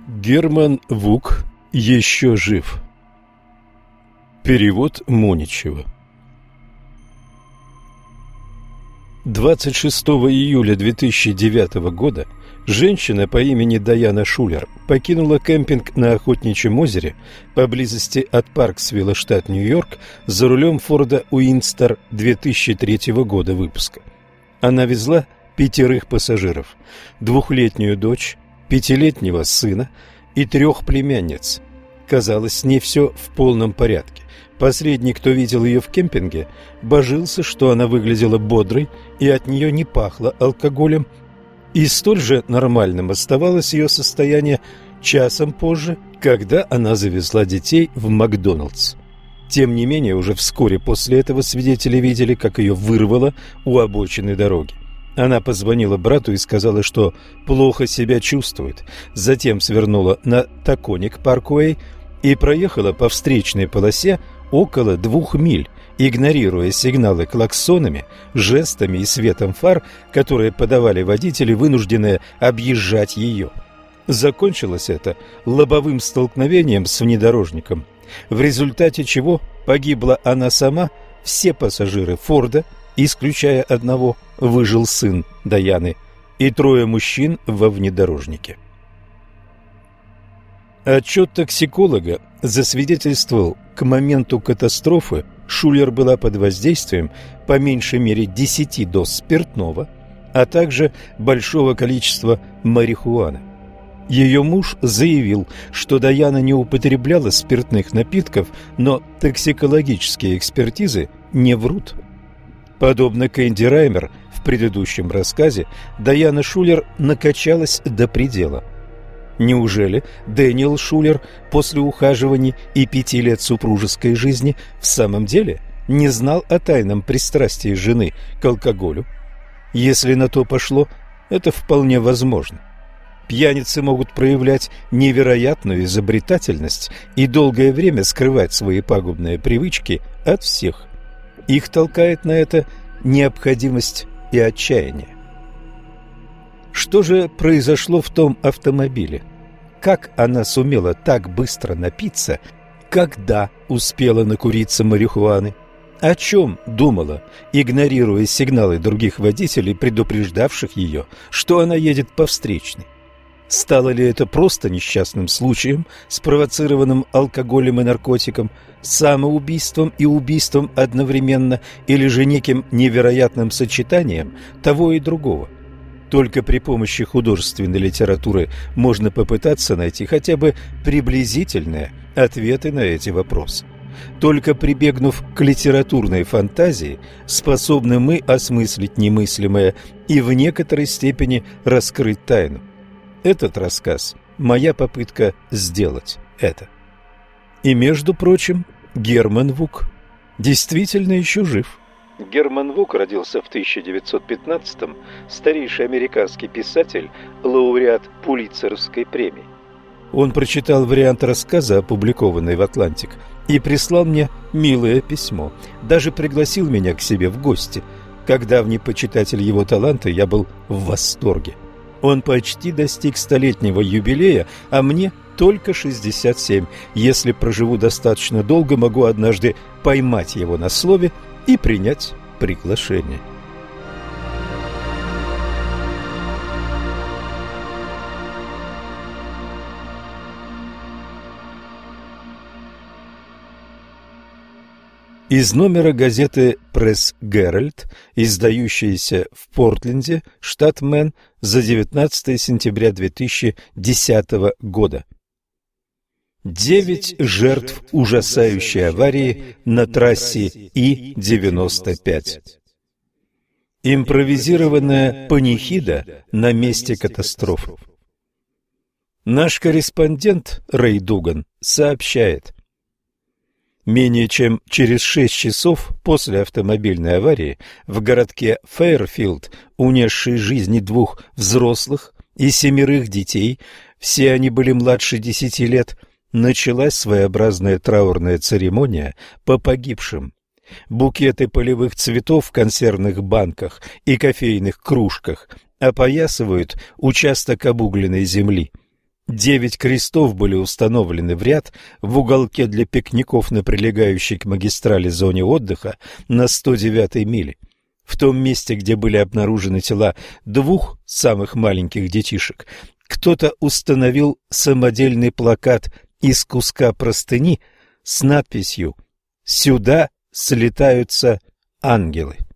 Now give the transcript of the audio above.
Герман Вук еще жив. Перевод Моничева. 26 июля 2009 года женщина по имени Даяна Шулер покинула кемпинг на Охотничьем озере поблизости от Парксвилла, штат Нью-Йорк, за рулем Форда Уинстер 2003 года выпуска. Она везла 5 пассажиров: 2-летнюю дочь, 5-летнего сына и 3 племянниц. Казалось, с ней все в полном порядке. Последний, кто видел ее в кемпинге, божился, что она выглядела бодрой и от нее не пахло алкоголем. И столь же нормальным оставалось ее состояние часом позже, когда она завезла детей в Макдоналдс. Тем не менее, уже вскоре после этого свидетели видели, как ее вырвало у обочины дороги. Она позвонила брату и сказала, что плохо себя чувствует. Затем свернула на Таконик-Парквей и проехала по встречной полосе около 2 миль, игнорируя сигналы клаксонами, жестами и светом фар, которые подавали водители, вынужденные объезжать ее. Закончилось это лобовым столкновением с внедорожником, в результате чего погибла она сама, все пассажиры Форда, исключая одного, выжил сын Даяны, и 3 мужчин во внедорожнике. Отчет токсиколога засвидетельствовал, к моменту катастрофы Шулер была под воздействием по меньшей мере 10 доз спиртного, а также большого количества марихуаны. Ее муж заявил, что Даяна не употребляла спиртных напитков, но токсикологические экспертизы не врут. Подобно Кэнди Раймер в предыдущем рассказе, Даяна Шулер накачалась до предела. Неужели Дэниел Шулер после ухаживаний и 5 лет супружеской жизни в самом деле не знал о тайном пристрастии жены к алкоголю? Если на то пошло, это вполне возможно. Пьяницы могут проявлять невероятную изобретательность и долгое время скрывать свои пагубные привычки от всех. Их толкает на это необходимость и отчаяние. Что же произошло в том автомобиле? Как она сумела так быстро напиться, когда успела накуриться марихуаны? О чем думала, игнорируя сигналы других водителей, предупреждавших ее, что она едет по встречной? Стало ли это просто несчастным случаем, спровоцированным алкоголем и наркотиком, самоубийством и убийством одновременно, или же неким невероятным сочетанием того и другого? Только при помощи художественной литературы можно попытаться найти хотя бы приблизительные ответы на эти вопросы. Только прибегнув к литературной фантазии, способны мы осмыслить немыслимое и в некоторой степени раскрыть тайну. Этот рассказ – моя попытка сделать это. И, между прочим, Герман Вук действительно еще жив. Герман Вук родился в 1915-м, старейший американский писатель, лауреат Пулитцеровской премии. Он прочитал вариант рассказа, опубликованный в «Атлантик», и прислал мне милое письмо. Даже пригласил меня к себе в гости. Как давний почитатель его таланта, я был в восторге. Он почти достиг 100-летнего юбилея, а мне только 67. Если проживу достаточно долго, могу однажды поймать его на слове и принять приглашение. Из номера газеты «Пресс Геральд», издающейся в Портленде, штат Мэн, за 19 сентября 2010 года. 9 жертв ужасающей аварии на трассе И-95. Импровизированная панихида на месте катастрофы. Наш корреспондент Рэй Дуган сообщает: менее чем через 6 часов после автомобильной аварии в городке Фейерфилд, унесшей жизни 2 взрослых и 7 детей, все они были младше 10 лет, началась своеобразная траурная церемония по погибшим. Букеты полевых цветов в консервных банках и кофейных кружках опоясывают участок обугленной земли. 9 крестов были установлены в ряд в уголке для пикников на прилегающей к магистрали зоне отдыха на 109-й миле. В том месте, где были обнаружены тела 2 самых маленьких детишек, кто-то установил самодельный плакат из куска простыни с надписью «Сюда слетаются ангелы».